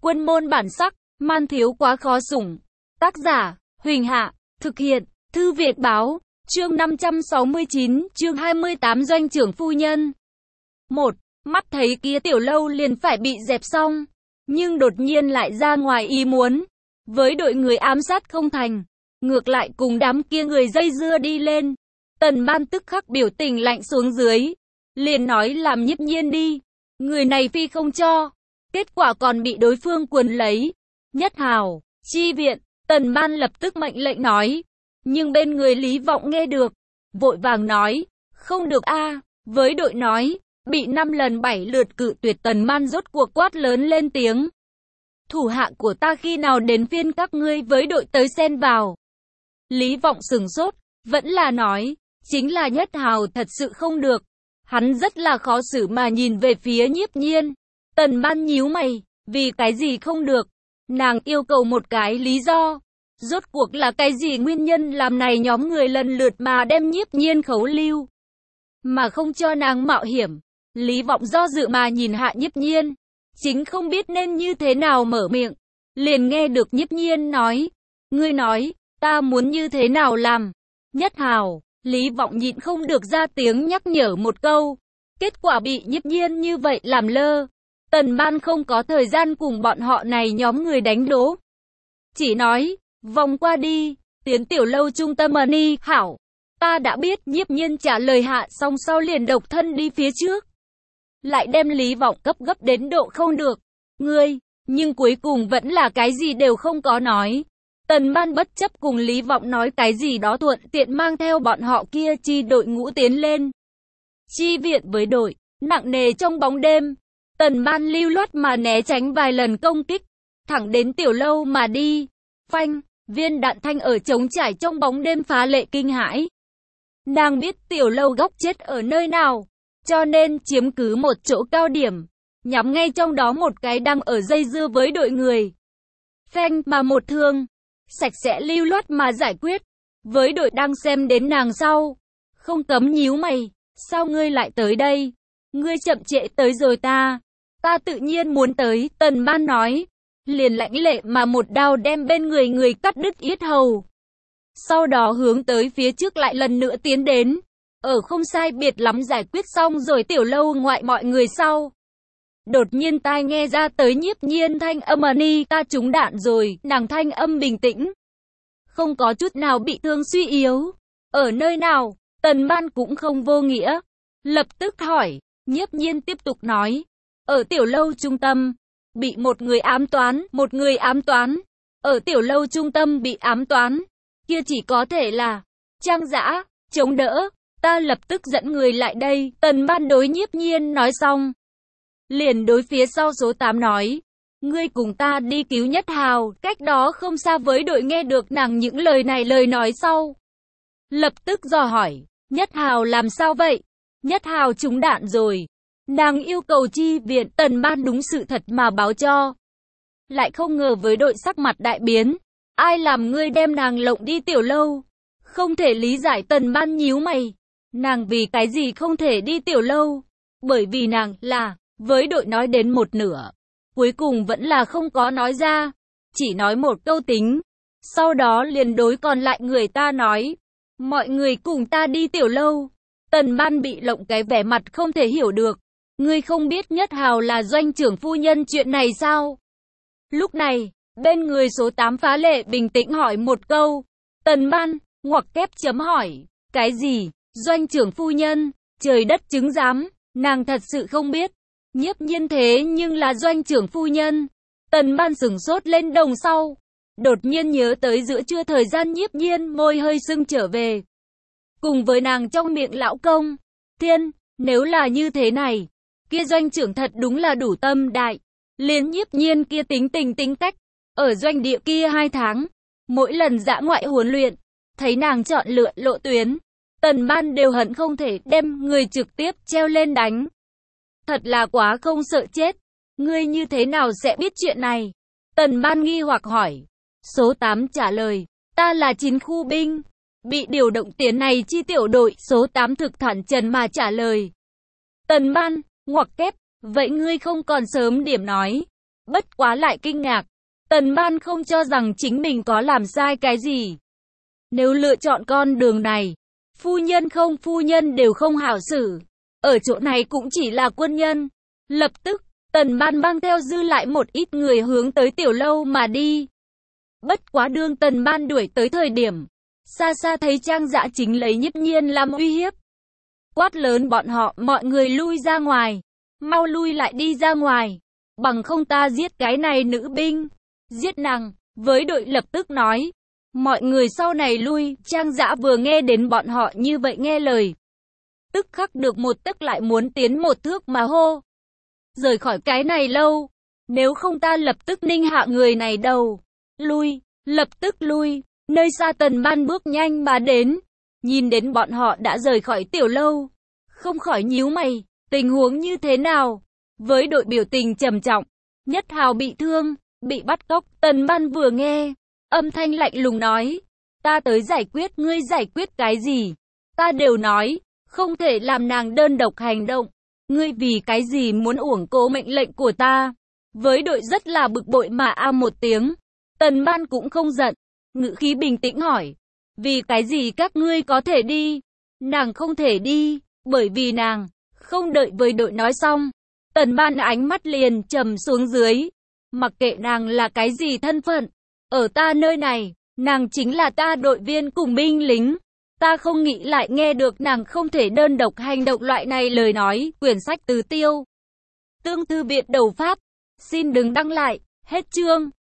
Quân môn bản sắc, man thiếu quá khó sủng. Tác giả, Huỳnh Hạ, thực hiện, Thư Việt Báo, chương 569, chương 28 Doanh trưởng phu nhân. 1. Mắt thấy kia tiểu lâu liền phải bị dẹp xong, nhưng đột nhiên lại ra ngoài ý muốn. Với đội người ám sát không thành, ngược lại cùng đám kia người dây dưa đi lên. Tần Ban tức khắc biểu tình lạnh xuống dưới, liền nói làm Nhiếp Nhiên đi. Người này phi không cho, kết quả còn bị đối phương quần lấy. Nhất Hào, chi viện, Tần Ban lập tức mệnh lệnh nói. Nhưng bên người Lý Vọng nghe được, vội vàng nói, không được a. Với đội nói, bị 5 lần 7 lượt cự tuyệt. Tần Ban rốt cuộc quát lớn lên tiếng. Thủ hạ của ta khi nào đến phiên các ngươi với đội tới xen vào. Lý Vọng sừng sốt, vẫn là nói, chính là Nhất Hào thật sự không được. Hắn rất là khó xử mà nhìn về phía Nhiếp Nhiên. Tần Ban nhíu mày, vì cái gì không được? Nàng yêu cầu một cái lý do. Rốt cuộc là cái gì nguyên nhân làm này nhóm người lần lượt mà đem Nhiếp Nhiên khấu lưu, mà không cho nàng mạo hiểm? Lý Vọng do dự mà nhìn hạ Nhiếp Nhiên, chính không biết nên như thế nào mở miệng. Liền nghe được Nhiếp Nhiên nói, ngươi nói, ta muốn như thế nào làm? Nhất Hào, Lý Vọng nhịn không được ra tiếng nhắc nhở một câu. Kết quả bị Nhiếp Nhiên như vậy làm lơ. Tần Ban không có thời gian cùng bọn họ này nhóm người đánh đố. Chỉ nói, vòng qua đi, tiến tiểu lâu trung tâm đi. Hảo, ta đã biết. Nhiếp Nhiên trả lời hạ xong sau liền độc thân đi phía trước. Lại đem Lý Vọng cấp gấp đến độ không được. Ngươi, nhưng cuối cùng vẫn là cái gì đều không có nói. Tần Ban bất chấp cùng Lý Vọng nói cái gì đó, thuận tiện mang theo bọn họ kia chi đội ngũ tiến lên. Chi viện với đội, nặng nề trong bóng đêm. Tần Ban lưu loát mà né tránh vài lần công kích, thẳng đến tiểu lâu mà đi. Phanh, viên đạn thanh ở trống trải trong bóng đêm phá lệ kinh hãi. Nàng biết tiểu lâu góc chết ở nơi nào, cho nên chiếm cứ một chỗ cao điểm, nhắm ngay trong đó một cái đang ở dây dưa với đội người. Phanh mà một thương, sạch sẽ lưu loát mà giải quyết. Với đội đang xem đến nàng sau, không cấm nhíu mày, sao ngươi lại tới đây? Ngươi chậm trễ tới rồi ta tự nhiên muốn tới. Tần Ban nói, liền lãnh lệ mà một đao đem bên người cắt đứt yết hầu. Sau đó hướng tới phía trước lại lần nữa tiến đến, ở không sai biệt lắm giải quyết xong rồi tiểu lâu ngoại mọi người sau. Đột nhiên tai nghe ra tới Nhiếp Nhiên thanh âm ta trúng đạn rồi. Nàng thanh âm bình tĩnh, không có chút nào bị thương suy yếu. Ở nơi nào? Tần Ban cũng không vô nghĩa, lập tức hỏi. Nhiếp Nhiên tiếp tục nói, ở tiểu lâu trung tâm, bị một người ám toán. Ở tiểu lâu trung tâm bị ám toán, kia chỉ có thể là Trang Dã, chống đỡ. Ta lập tức dẫn người lại đây. Tần Ban đối Nhiếp Nhiên nói xong, liền đối phía sau số 8 nói, ngươi cùng ta đi cứu Nhất Hào. Cách đó không xa với đội nghe được nàng những lời này lời nói sau, lập tức dò hỏi, Nhất Hào làm sao vậy? Nhất Hào trúng đạn rồi, nàng yêu cầu chi viện. Tần Ban đúng sự thật mà báo cho. Lại không ngờ với đội sắc mặt đại biến, ai làm ngươi đem nàng lộng đi tiểu lâu? Không thể lý giải. Tần Ban nhíu mày, nàng vì cái gì không thể đi tiểu lâu? Bởi vì nàng là, với đội nói đến một nửa, cuối cùng vẫn là không có nói ra, chỉ nói một câu tính. Sau đó liền đối còn lại người ta nói, mọi người cùng ta đi tiểu lâu. Tần Ban bị lộng cái vẻ mặt không thể hiểu được. Ngươi không biết Nhất Hào là doanh trưởng phu nhân chuyện này sao? Lúc này, bên người số 8 phá lệ bình tĩnh hỏi một câu. Tần Ban, ngoặc kép chấm hỏi, cái gì? Doanh trưởng phu nhân? Trời đất chứng giám, nàng thật sự không biết. Nhiếp Nhiên thế nhưng là doanh trưởng phu nhân. Tần Ban sửng sốt lên đồng sau, đột nhiên nhớ tới giữa trưa thời gian Nhiếp Nhiên môi hơi sưng trở về, cùng với nàng trong miệng lão công. Thiên, nếu là như thế này, kia doanh trưởng thật đúng là đủ tâm đại. Liền Nhiếp Nhiên kia tính tình tính cách, ở doanh địa kia 2 tháng, mỗi lần dã ngoại huấn luyện, thấy nàng chọn lựa lộ tuyến, Tần Ban đều hận không thể đem người trực tiếp treo lên đánh. Thật là quá không sợ chết. Ngươi như thế nào sẽ biết chuyện này? Tần Ban nghi hoặc hỏi. Số 8 trả lời, ta là 9 khu binh, bị điều động tiến này chi tiểu đội. Số 8 thực thản trần mà trả lời. Tần Ban, ngoặc kép, vậy ngươi không còn sớm điểm nói, Bất quá lại kinh ngạc. Tần Ban không cho rằng chính mình có làm sai cái gì. Nếu lựa chọn con đường này, phu nhân đều không hảo xử. Ở chỗ này cũng chỉ là quân nhân. Lập tức, Tần Ban mang theo dư lại một ít người hướng tới tiểu lâu mà đi. Bất quá đương Tần Ban đuổi tới thời điểm, xa xa thấy Trang Dã chính lấy Nhiếp Nhiên làm uy hiếp. Quát lớn bọn họ, mọi người lui ra ngoài. Mau lui lại đi ra ngoài. Bằng không ta giết cái này nữ binh. Giết nàng, với đội lập tức nói. Mọi người sau này lui, Trang Dã vừa nghe đến bọn họ như vậy nghe lời. Tức khắc được một tức lại muốn tiến một thước mà hô. Rời khỏi cái này lâu. Nếu không ta lập tức ninh hạ người này đầu. Lui, lập tức lui. Nơi xa Tần Ban bước nhanh mà đến. Nhìn đến bọn họ đã rời khỏi tiểu lâu. Không khỏi nhíu mày. Tình huống như thế nào? Với đội biểu tình trầm trọng. Nhất Hào bị thương, bị bắt cóc. Tần Ban vừa nghe, âm thanh lạnh lùng nói. Ta tới giải quyết, ngươi giải quyết cái gì? Ta đều nói, không thể làm nàng đơn độc hành động. Ngươi vì cái gì muốn uổng cố mệnh lệnh của ta? Với đội rất là bực bội mà một tiếng. Tần Ban cũng không giận, ngữ khí bình tĩnh hỏi. Vì cái gì các ngươi có thể đi? Nàng không thể đi, bởi vì nàng không đợi với đội nói xong. Tần Ban ánh mắt liền trầm xuống dưới. Mặc kệ nàng là cái gì thân phận, ở ta nơi này, nàng chính là ta đội viên cùng binh lính. Ta không nghĩ lại nghe được nàng không thể đơn độc hành động loại này lời nói. Quyển sách từ Tiêu Tương Thư Viện Đầu Pháp. Xin đừng đăng lại. Hết chương.